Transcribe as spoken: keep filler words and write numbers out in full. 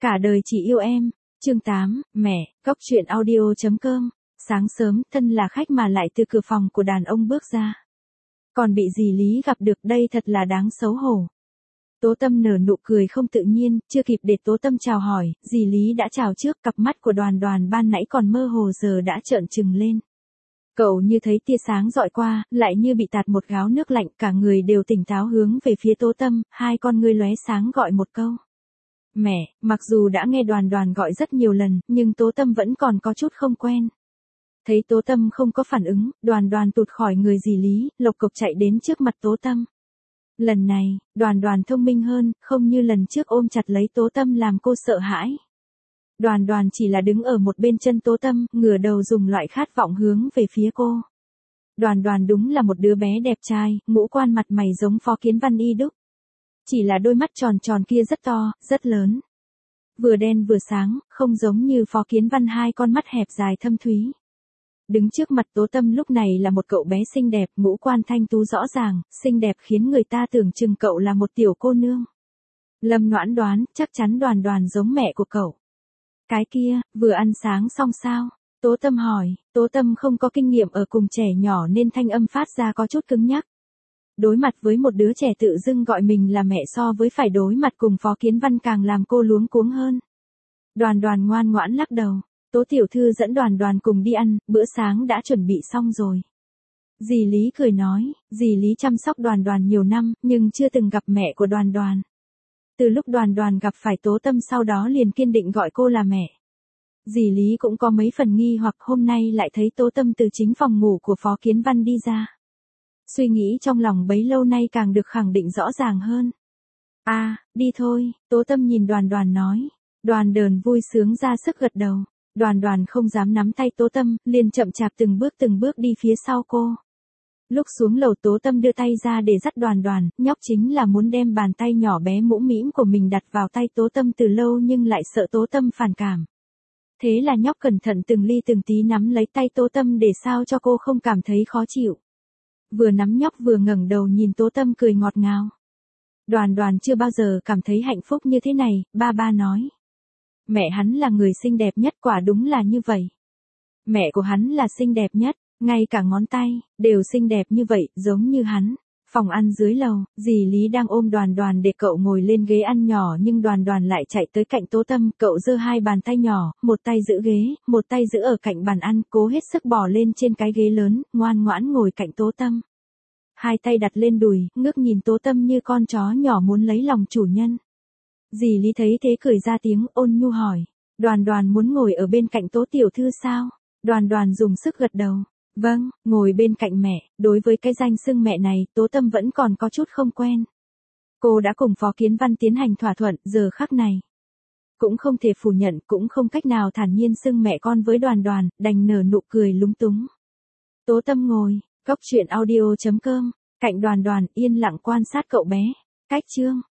Cả đời chỉ yêu em. Chương tám, mẹ, cốc truyện audio chấm com. Sáng sớm, thân là khách mà lại từ cửa phòng của đàn ông bước ra. Còn bị dì Lý gặp được, đây thật là đáng xấu hổ. Tố Tâm nở nụ cười không tự nhiên, chưa kịp để Tố Tâm chào hỏi, dì Lý đã chào trước, cặp mắt của Đoàn Đoàn ban nãy còn mơ hồ giờ đã trợn trừng lên. Cậu như thấy tia sáng dọi qua, lại như bị tạt một gáo nước lạnh, cả người đều tỉnh táo hướng về phía Tố Tâm, hai con ngươi lóe sáng gọi một câu. Mẹ, mặc dù đã nghe Đoàn Đoàn gọi rất nhiều lần, nhưng Tố Tâm vẫn còn có chút không quen. Thấy Tố Tâm không có phản ứng, Đoàn Đoàn tụt khỏi người dì Lý, lộc cộc chạy đến trước mặt Tố Tâm. Lần này, Đoàn Đoàn thông minh hơn, không như lần trước ôm chặt lấy Tố Tâm làm cô sợ hãi. Đoàn Đoàn chỉ là đứng ở một bên chân Tố Tâm, ngửa đầu dùng loại khát vọng hướng về phía cô. Đoàn Đoàn đúng là một đứa bé đẹp trai, ngũ quan mặt mày giống Phó Kiến Văn y đúc. Chỉ là đôi mắt tròn tròn kia rất to, rất lớn. Vừa đen vừa sáng, không giống như Phó Kiến Văn hai con mắt hẹp dài thâm thúy. Đứng trước mặt Tố Tâm lúc này là một cậu bé xinh đẹp, ngũ quan thanh tú rõ ràng, xinh đẹp khiến người ta tưởng chừng cậu là một tiểu cô nương. Lâm Noãn đoán, chắc chắn Đoàn Đoàn giống mẹ của cậu. Cái kia, vừa ăn sáng xong sao? Tố Tâm hỏi, Tố Tâm không có kinh nghiệm ở cùng trẻ nhỏ nên thanh âm phát ra có chút cứng nhắc. Đối mặt với một đứa trẻ tự dưng gọi mình là mẹ so với phải đối mặt cùng Phó Kiến Văn càng làm cô luống cuống hơn. Đoàn Đoàn ngoan ngoãn lắc đầu. Tố tiểu thư dẫn Đoàn Đoàn cùng đi ăn, bữa sáng đã chuẩn bị xong rồi. Dì Lý cười nói, dì Lý chăm sóc Đoàn Đoàn nhiều năm, nhưng chưa từng gặp mẹ của Đoàn Đoàn. Từ lúc Đoàn Đoàn gặp phải Tố Tâm sau đó liền kiên định gọi cô là mẹ. Dì Lý cũng có mấy phần nghi hoặc hôm nay lại thấy Tố Tâm từ chính phòng ngủ của Phó Kiến Văn đi ra. Suy nghĩ trong lòng bấy lâu nay càng được khẳng định rõ ràng hơn. À, đi thôi, Tố Tâm nhìn Đoàn Đoàn nói. Đoàn Đờn vui sướng ra sức gật đầu. Đoàn Đoàn không dám nắm tay Tố Tâm, liền chậm chạp từng bước từng bước đi phía sau cô. Lúc xuống lầu Tố Tâm đưa tay ra để dắt Đoàn Đoàn, nhóc chính là muốn đem bàn tay nhỏ bé mũm mĩm của mình đặt vào tay Tố Tâm từ lâu nhưng lại sợ Tố Tâm phản cảm. Thế là nhóc cẩn thận từng ly từng tí nắm lấy tay Tố Tâm để sao cho cô không cảm thấy khó chịu. Vừa nắm nhóc vừa ngẩng đầu nhìn Tố Tâm cười ngọt ngào. Đoàn Đoàn chưa bao giờ cảm thấy hạnh phúc như thế này, ba ba nói. Mẹ hắn là người xinh đẹp nhất, quả đúng là như vậy. Mẹ của hắn là xinh đẹp nhất, ngay cả ngón tay, đều xinh đẹp như vậy, giống như hắn. Phòng ăn dưới lầu, dì Lý đang ôm Đoàn Đoàn để cậu ngồi lên ghế ăn nhỏ nhưng Đoàn Đoàn lại chạy tới cạnh Tố Tâm, cậu giơ hai bàn tay nhỏ, một tay giữ ghế, một tay giữ ở cạnh bàn ăn, cố hết sức bò lên trên cái ghế lớn, ngoan ngoãn ngồi cạnh Tố Tâm. Hai tay đặt lên đùi, ngước nhìn Tố Tâm như con chó nhỏ muốn lấy lòng chủ nhân. Dì Lý thấy thế cười ra tiếng, ôn nhu hỏi, Đoàn Đoàn muốn ngồi ở bên cạnh Tố tiểu thư sao? Đoàn Đoàn dùng sức gật đầu, vâng, ngồi bên cạnh mẹ. Đối với cái danh xưng mẹ này, Tố Tâm vẫn còn có chút không quen. Cô đã cùng Phó Kiến Văn tiến hành thỏa thuận, giờ khắc này cũng không thể phủ nhận, cũng không cách nào thản nhiên xưng mẹ con với Đoàn Đoàn, đành nở nụ cười lúng túng. Tố Tâm ngồi, cốc truyện audio chấm com, cạnh Đoàn Đoàn yên lặng quan sát cậu bé. Cách chương